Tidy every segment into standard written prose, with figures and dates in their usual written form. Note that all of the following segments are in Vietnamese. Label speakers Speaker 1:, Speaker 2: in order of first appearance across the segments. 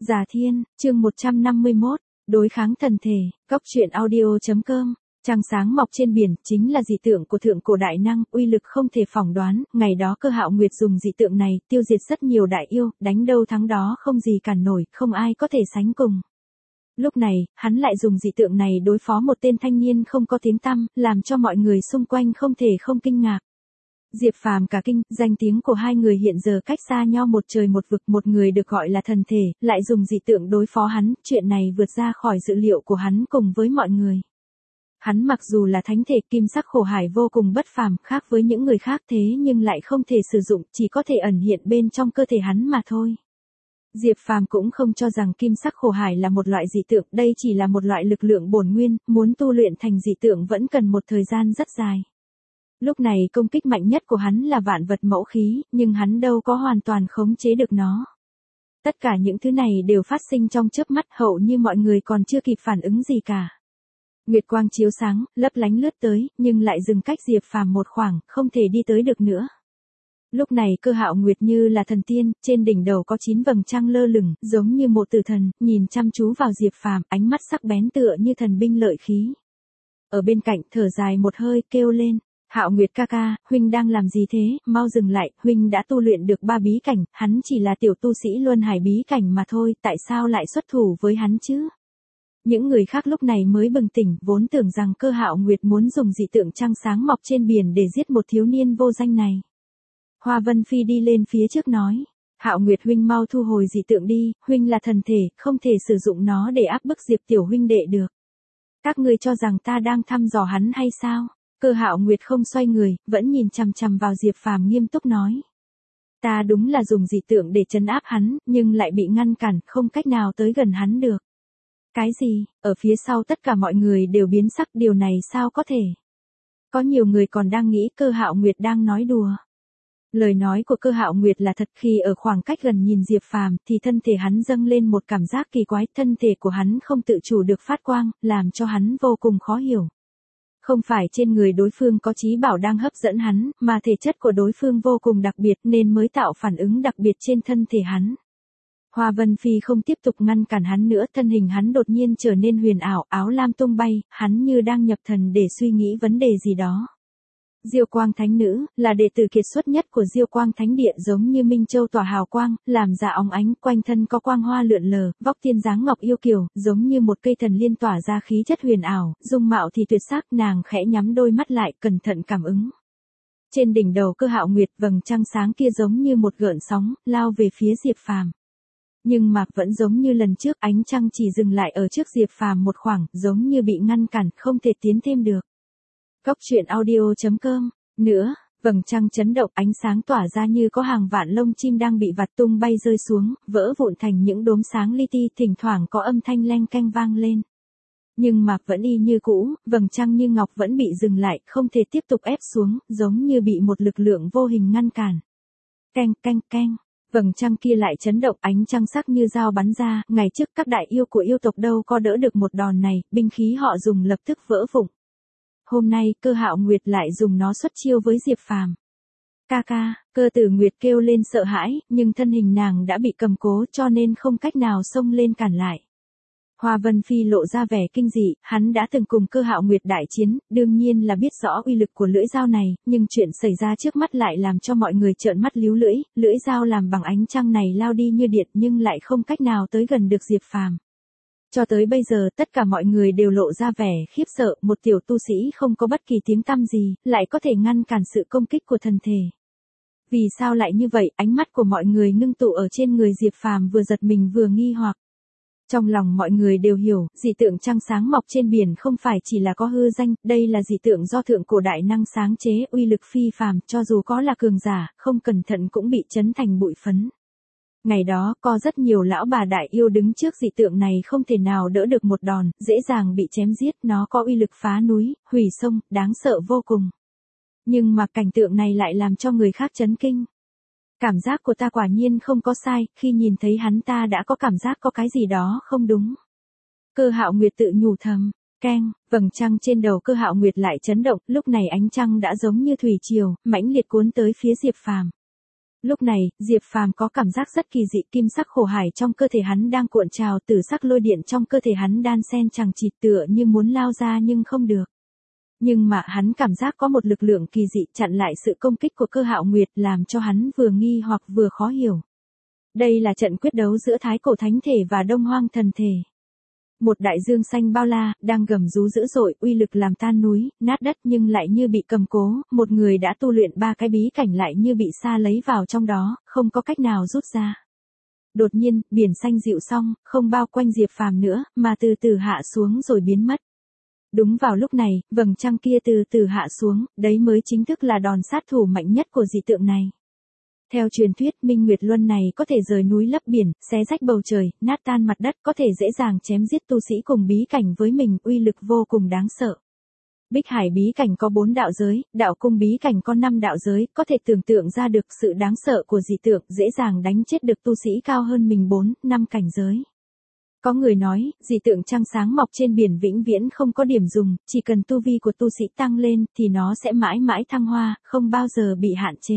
Speaker 1: Già Thiên, chương 151, đối kháng thần thể, góc truyện audio.com. Trăng sáng mọc trên biển chính là dị tượng của thượng cổ đại năng, uy lực không thể phỏng đoán. Ngày đó Cơ Hạo Nguyệt dùng dị tượng này tiêu diệt rất nhiều đại yêu, đánh đâu thắng đó, không gì cản nổi, không ai có thể sánh cùng. Lúc này, hắn lại dùng dị tượng này đối phó một tên thanh niên không có tiếng tăm, làm cho mọi người xung quanh không thể không kinh ngạc. Diệp Phàm cả kinh, danh tiếng của hai người hiện giờ cách xa nhau một trời một vực, một người được gọi là thần thể, lại dùng dị tượng đối phó hắn, chuyện này vượt ra khỏi dự liệu của hắn cùng với mọi người. Hắn mặc dù là thánh thể, kim sắc khổ hải vô cùng bất phàm, khác với những người khác thế nhưng lại không thể sử dụng, chỉ có thể ẩn hiện bên trong cơ thể hắn mà thôi. Diệp Phàm cũng không cho rằng kim sắc khổ hải là một loại dị tượng, đây chỉ là một loại lực lượng bổn nguyên, muốn tu luyện thành dị tượng vẫn cần một thời gian rất dài. Lúc này công kích mạnh nhất của hắn là vạn vật mẫu khí, nhưng hắn đâu có hoàn toàn khống chế được nó. Tất cả những thứ này đều phát sinh trong chớp mắt, hầu như mọi người còn chưa kịp phản ứng gì cả. Nguyệt quang chiếu sáng, lấp lánh lướt tới, nhưng lại dừng cách Diệp Phàm một khoảng, không thể đi tới được nữa. Lúc này Cơ Hạo Nguyệt như là thần tiên, trên đỉnh đầu có 9 vầng trăng lơ lửng, giống như một tử thần, nhìn chăm chú vào Diệp Phàm, ánh mắt sắc bén tựa như thần binh lợi khí. Ở bên cạnh thở dài một hơi, kêu lên: Hạo Nguyệt ca ca, huynh đang làm gì thế, mau dừng lại, huynh đã tu luyện được 3 bí cảnh, hắn chỉ là tiểu tu sĩ Luân Hải bí cảnh mà thôi, tại sao lại xuất thủ với hắn chứ? Những người khác lúc này mới bừng tỉnh, vốn tưởng rằng Cơ Hạo Nguyệt muốn dùng dị tượng trăng sáng mọc trên biển để giết một thiếu niên vô danh này. Hoa Vân Phi đi lên phía trước nói: Hạo Nguyệt huynh mau thu hồi dị tượng đi, huynh là thần thể, không thể sử dụng nó để áp bức Diệp tiểu huynh đệ được. Các ngươi cho rằng ta đang thăm dò hắn hay sao? Cơ Hạo Nguyệt không xoay người, vẫn nhìn chằm chằm vào Diệp Phàm nghiêm túc nói: Ta đúng là dùng dị tượng để trấn áp hắn, nhưng lại bị ngăn cản, không cách nào tới gần hắn được. Cái gì? Ở phía sau tất cả mọi người đều biến sắc, điều này sao có thể? Có nhiều người còn đang nghĩ Cơ Hạo Nguyệt đang nói đùa. Lời nói của Cơ Hạo Nguyệt là thật, khi ở khoảng cách gần nhìn Diệp Phàm thì thân thể hắn dâng lên một cảm giác kỳ quái, thân thể của hắn không tự chủ được phát quang, làm cho hắn vô cùng khó hiểu. Không phải trên người đối phương có chí bảo đang hấp dẫn hắn, mà thể chất của đối phương vô cùng đặc biệt nên mới tạo phản ứng đặc biệt trên thân thể hắn. Hoa Vân Phi không tiếp tục ngăn cản hắn nữa, thân hình hắn đột nhiên trở nên huyền ảo, áo lam tung bay, hắn như đang nhập thần để suy nghĩ vấn đề gì đó. Diêu Quang Thánh Nữ, là đệ tử kiệt xuất nhất của Diêu Quang Thánh Địa, giống như Minh Châu tỏa hào quang, làm dạ óng ánh, quanh thân có quang hoa lượn lờ, vóc thiên dáng ngọc yêu kiều, giống như một cây thần liên tỏa ra khí chất huyền ảo, dung mạo thì tuyệt sắc, nàng khẽ nhắm đôi mắt lại, cẩn thận cảm ứng. Trên đỉnh đầu Cơ Hạo Nguyệt, vầng trăng sáng kia giống như một gợn sóng, lao về phía Diệp Phàm. Nhưng mà vẫn giống như lần trước, ánh trăng chỉ dừng lại ở trước Diệp Phàm một khoảng, giống như bị ngăn cản, không thể tiến thêm được. Góc truyện audio.com. Nữa, vầng trăng chấn động, ánh sáng tỏa ra như có hàng vạn lông chim đang bị vặt tung bay rơi xuống, vỡ vụn thành những đốm sáng li ti, thỉnh thoảng có âm thanh leng keng vang lên. Nhưng mà vẫn y như cũ, vầng trăng như ngọc vẫn bị dừng lại, không thể tiếp tục ép xuống, giống như bị một lực lượng vô hình ngăn cản. Keng keng keng. Vầng trăng kia lại chấn động, ánh trăng sắc như dao bắn ra, ngày trước các đại yêu của yêu tộc đâu có đỡ được một đòn này, binh khí họ dùng lập tức vỡ vụn. Hôm nay Cơ Hạo Nguyệt lại dùng nó xuất chiêu với Diệp Phàm. Ca ca, Cơ Tử Nguyệt kêu lên sợ hãi, nhưng thân hình nàng đã bị cầm cố cho nên không cách nào xông lên cản lại. Hoa Vân Phi lộ ra vẻ kinh dị, hắn đã từng cùng Cơ Hạo Nguyệt đại chiến, đương nhiên là biết rõ uy lực của lưỡi dao này, nhưng chuyện xảy ra trước mắt lại làm cho mọi người trợn mắt líu lưỡi, lưỡi dao làm bằng ánh trăng này lao đi như điện nhưng lại không cách nào tới gần được Diệp Phàm. Cho tới bây giờ tất cả mọi người đều lộ ra vẻ khiếp sợ, một tiểu tu sĩ không có bất kỳ tiếng tăm gì, lại có thể ngăn cản sự công kích của thần thể. Vì sao lại như vậy? Ánh mắt của mọi người ngưng tụ ở trên người Diệp Phàm, vừa giật mình vừa nghi hoặc. Trong lòng mọi người đều hiểu, dị tượng trăng sáng mọc trên biển không phải chỉ là có hư danh, đây là dị tượng do thượng cổ đại năng sáng chế, uy lực phi phàm, cho dù có là cường giả, không cẩn thận cũng bị chấn thành bụi phấn. Ngày đó, có rất nhiều lão bà đại yêu đứng trước dị tượng này không thể nào đỡ được một đòn, dễ dàng bị chém giết, nó có uy lực phá núi, hủy sông, đáng sợ vô cùng. Nhưng mà cảnh tượng này lại làm cho người khác chấn kinh. Cảm giác của ta quả nhiên không có sai, khi nhìn thấy hắn ta đã có cảm giác có cái gì đó không đúng. Cơ Hạo Nguyệt tự nhủ thầm. Keng, vầng trăng trên đầu Cơ Hạo Nguyệt lại chấn động, lúc này ánh trăng đã giống như thủy triều, mãnh liệt cuốn tới phía Diệp Phàm. Lúc này, Diệp Phàm có cảm giác rất kỳ dị, kim sắc khổ hải trong cơ thể hắn đang cuộn trào, tử sắc lôi điện trong cơ thể hắn đan xen chằng chịt tựa như muốn lao ra nhưng không được. Nhưng mà hắn cảm giác có một lực lượng kỳ dị chặn lại sự công kích của Cơ Hạo Nguyệt, làm cho hắn vừa nghi hoặc vừa khó hiểu. Đây là trận quyết đấu giữa Thái Cổ Thánh Thể và Đông Hoang Thần Thể. Một đại dương xanh bao la, đang gầm rú dữ dội, uy lực làm tan núi, nát đất nhưng lại như bị cầm cố, một người đã tu luyện 3 cái bí cảnh lại như bị sa lấy vào trong đó, không có cách nào rút ra. Đột nhiên, biển xanh dịu xong, không bao quanh Diệp Phàm nữa, mà từ từ hạ xuống rồi biến mất. Đúng vào lúc này, vầng trăng kia từ từ hạ xuống, đấy mới chính thức là đòn sát thủ mạnh nhất của dị tượng này. Theo truyền thuyết, Minh Nguyệt Luân này có thể rời núi lấp biển, xé rách bầu trời, nát tan mặt đất, có thể dễ dàng chém giết tu sĩ cùng bí cảnh với mình, uy lực vô cùng đáng sợ. Bích Hải bí cảnh có 4 đạo giới, đạo cung bí cảnh có 5 đạo giới, có thể tưởng tượng ra được sự đáng sợ của dị tượng, dễ dàng đánh chết được tu sĩ cao hơn mình 4, 5 cảnh giới. Có người nói, dị tượng trăng sáng mọc trên biển vĩnh viễn không có điểm dùng, chỉ cần tu vi của tu sĩ tăng lên thì nó sẽ mãi mãi thăng hoa, không bao giờ bị hạn chế.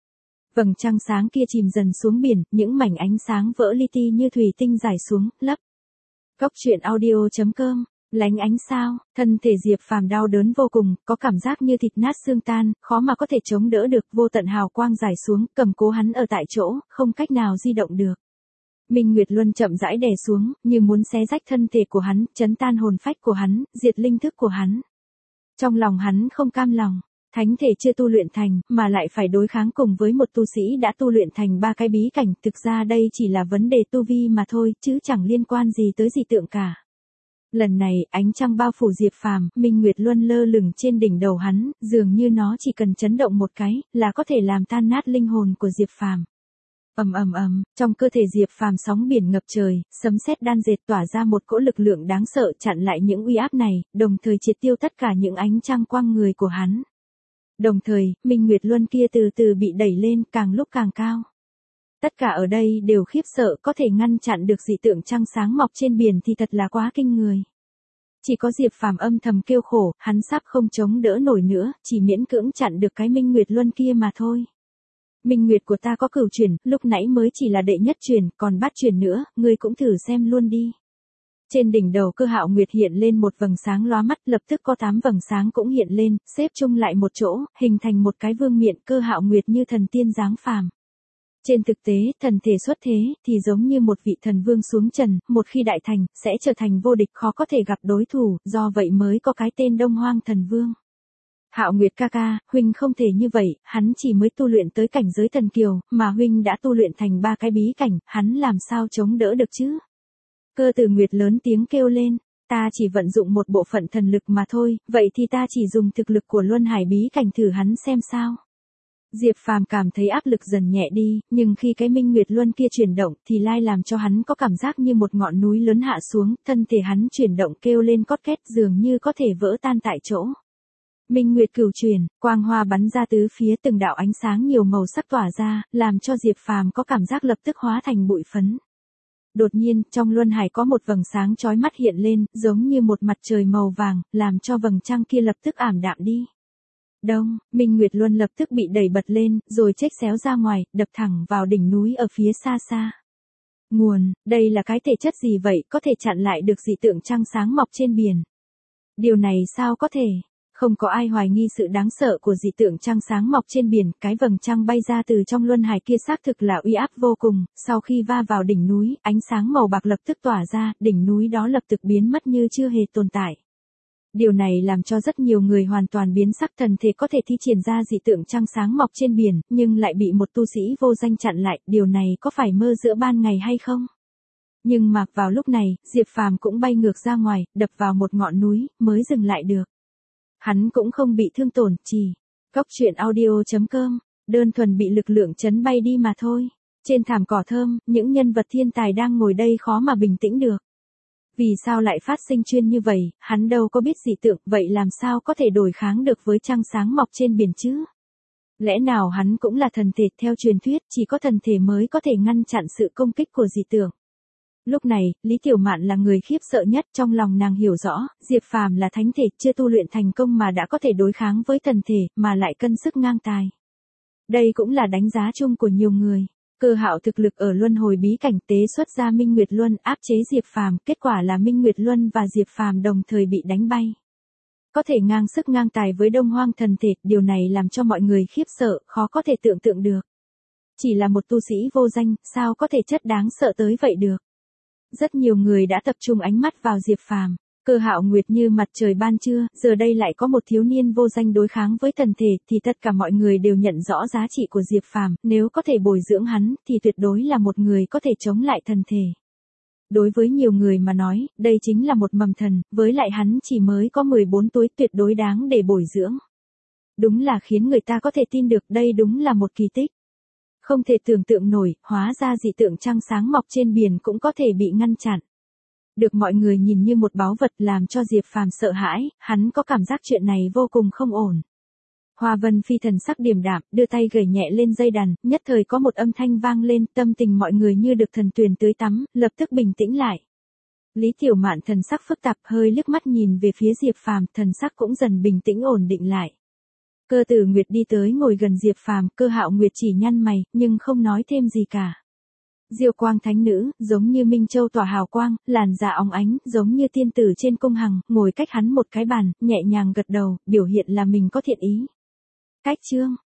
Speaker 1: Vầng trăng sáng kia chìm dần xuống biển, những mảnh ánh sáng vỡ li ti như thủy tinh rải xuống, lấp. Cốc truyện audio.com, lánh ánh sao, thân thể Diệp Phàm đau đớn vô cùng, có cảm giác như thịt nát xương tan, khó mà có thể chống đỡ được, vô tận hào quang rải xuống, cầm cố hắn ở tại chỗ, không cách nào di động được. Minh Nguyệt Luân chậm rãi đè xuống, như muốn xé rách thân thể của hắn, chấn tan hồn phách của hắn, diệt linh thức của hắn. Trong lòng hắn không cam lòng. Thánh thể chưa tu luyện thành, mà lại phải đối kháng cùng với một tu sĩ đã tu luyện thành 3 cái bí cảnh, thực ra đây chỉ là vấn đề tu vi mà thôi, chứ chẳng liên quan gì tới dị tượng cả. Lần này, ánh trăng bao phủ Diệp Phàm, Minh Nguyệt Luân lơ lửng trên đỉnh đầu hắn, dường như nó chỉ cần chấn động một cái, là có thể làm tan nát linh hồn của Diệp Phàm. Ầm ầm ầm, trong cơ thể Diệp Phàm sóng biển ngập trời, sấm sét đan dệt tỏa ra một cỗ lực lượng đáng sợ chặn lại những uy áp này, đồng thời triệt tiêu tất cả những ánh trăng quang người của hắn. Đồng thời, Minh Nguyệt Luân kia từ từ bị đẩy lên, càng lúc càng cao. Tất cả ở đây đều khiếp sợ, có thể ngăn chặn được dị tượng trăng sáng mọc trên biển thì thật là quá kinh người. Chỉ có Diệp Phàm âm thầm kêu khổ, hắn sắp không chống đỡ nổi nữa, chỉ miễn cưỡng chặn được cái Minh Nguyệt Luân kia mà thôi. Minh Nguyệt của ta có cửu chuyển, lúc nãy mới chỉ là đệ nhất chuyển, còn bát chuyển nữa, ngươi cũng thử xem luôn đi. Trên đỉnh đầu Cơ Hạo Nguyệt hiện lên một vầng sáng lóa mắt, lập tức có 8 vầng sáng cũng hiện lên, xếp chung lại một chỗ, hình thành một cái vương miện. Cơ Hạo Nguyệt như thần tiên giáng phàm. Trên thực tế, thần thể xuất thế, thì giống như một vị thần vương xuống trần, một khi đại thành, sẽ trở thành vô địch, khó có thể gặp đối thủ, do vậy mới có cái tên Đông Hoang Thần Vương. Hạo Nguyệt ca ca, huynh không thể như vậy, hắn chỉ mới tu luyện tới cảnh giới thần kiều, mà huynh đã tu luyện thành 3 cái bí cảnh, hắn làm sao chống đỡ được chứ? Cơ Tử Nguyệt lớn tiếng kêu lên, ta chỉ vận dụng một bộ phận thần lực mà thôi, vậy thì ta chỉ dùng thực lực của Luân Hải bí cảnh thử hắn xem sao. Diệp Phàm cảm thấy áp lực dần nhẹ đi, nhưng khi cái Minh Nguyệt Luân kia chuyển động thì lai làm cho hắn có cảm giác như một ngọn núi lớn hạ xuống, thân thể hắn chuyển động kêu lên cót két dường như có thể vỡ tan tại chỗ. Minh Nguyệt cửu chuyển, quang hoa bắn ra tứ phía, từng đạo ánh sáng nhiều màu sắc tỏa ra, làm cho Diệp Phàm có cảm giác lập tức hóa thành bụi phấn. Đột nhiên, trong luân hải có một vầng sáng chói mắt hiện lên, giống như một mặt trời màu vàng, làm cho vầng trăng kia lập tức ảm đạm đi. Đông, Minh Nguyệt Luân lập tức bị đẩy bật lên, rồi chếch xéo ra ngoài, đập thẳng vào đỉnh núi ở phía xa xa. Nguồn, đây là cái thể chất gì vậy, có thể chặn lại được dị tượng trăng sáng mọc trên biển? Điều này sao có thể? Không có ai hoài nghi sự đáng sợ của dị tượng trăng sáng mọc trên biển, cái vầng trăng bay ra từ trong luân hải kia xác thực là uy áp vô cùng, sau khi va vào đỉnh núi, ánh sáng màu bạc lập tức tỏa ra, đỉnh núi đó lập tức biến mất như chưa hề tồn tại. Điều này làm cho rất nhiều người hoàn toàn biến sắc, thần thể có thể thi triển ra dị tượng trăng sáng mọc trên biển, nhưng lại bị một tu sĩ vô danh chặn lại, điều này có phải mơ giữa ban ngày hay không? Nhưng mà vào lúc này, Diệp Phàm cũng bay ngược ra ngoài, đập vào một ngọn núi, mới dừng lại được. Hắn cũng không bị thương tổn, chỉ Cốc truyện audio.com, đơn thuần bị lực lượng chấn bay đi mà thôi. Trên thảm cỏ thơm, những nhân vật thiên tài đang ngồi đây khó mà bình tĩnh được. Vì sao lại phát sinh chuyên như vậy, hắn đâu có biết dị tượng, vậy làm sao có thể đối kháng được với trăng sáng mọc trên biển chứ? Lẽ nào hắn cũng là thần thể? Theo truyền thuyết, chỉ có thần thể mới có thể ngăn chặn sự công kích của dị tượng. Lúc này, Lý Tiểu Mạn là người khiếp sợ nhất, trong lòng nàng hiểu rõ, Diệp Phàm là thánh thể, chưa tu luyện thành công mà đã có thể đối kháng với thần thể, mà lại cân sức ngang tài. Đây cũng là đánh giá chung của nhiều người. Cơ Hạo thực lực ở luân hồi bí cảnh tế xuất ra Minh Nguyệt Luân áp chế Diệp Phàm, kết quả là Minh Nguyệt Luân và Diệp Phàm đồng thời bị đánh bay. Có thể ngang sức ngang tài với Đông Hoang thần thể, điều này làm cho mọi người khiếp sợ, khó có thể tưởng tượng được. Chỉ là một tu sĩ vô danh, sao có thể chất đáng sợ tới vậy được. Rất nhiều người đã tập trung ánh mắt vào Diệp Phàm. Cơ Hạo Nguyệt như mặt trời ban trưa, giờ đây lại có một thiếu niên vô danh đối kháng với thần thể, thì tất cả mọi người đều nhận rõ giá trị của Diệp Phàm, nếu có thể bồi dưỡng hắn, thì tuyệt đối là một người có thể chống lại thần thể. Đối với nhiều người mà nói, đây chính là một mầm thần, với lại hắn chỉ mới có 14 tuổi, tuyệt đối đáng để bồi dưỡng. Đúng là khiến người ta có thể tin được, đây đúng là một kỳ tích. Không thể tưởng tượng nổi, hóa ra dị tượng trăng sáng mọc trên biển cũng có thể bị ngăn chặn. Được mọi người nhìn như một báu vật làm cho Diệp Phàm sợ hãi, hắn có cảm giác chuyện này vô cùng không ổn. Hoa Vân Phi thần sắc điềm đạm, đưa tay gảy nhẹ lên dây đàn, nhất thời có một âm thanh vang lên, tâm tình mọi người như được thần tuyền tưới tắm, lập tức bình tĩnh lại. Lý Tiểu Mạn thần sắc phức tạp, hơi liếc mắt nhìn về phía Diệp Phàm, thần sắc cũng dần bình tĩnh ổn định lại. Cơ Tử Nguyệt đi tới ngồi gần Diệp Phàm, Cơ Hạo Nguyệt chỉ nhăn mày, nhưng không nói thêm gì cả. Diêu Quang thánh nữ, giống như Minh Châu tỏa hào quang, làn da óng ánh, giống như tiên tử trên cung hằng, ngồi cách hắn một cái bàn, nhẹ nhàng gật đầu, biểu hiện là mình có thiện ý. Cách chương